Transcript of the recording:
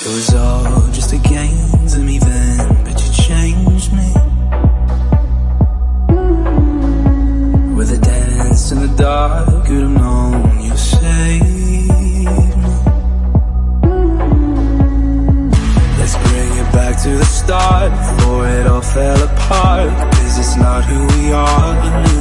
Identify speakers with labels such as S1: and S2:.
S1: It was all just a game to me then, but you changed me. With a dance in the dark, could have known you'd save me. Let's bring it back to the start, before it all fell apart. 'Cause it's not who we are,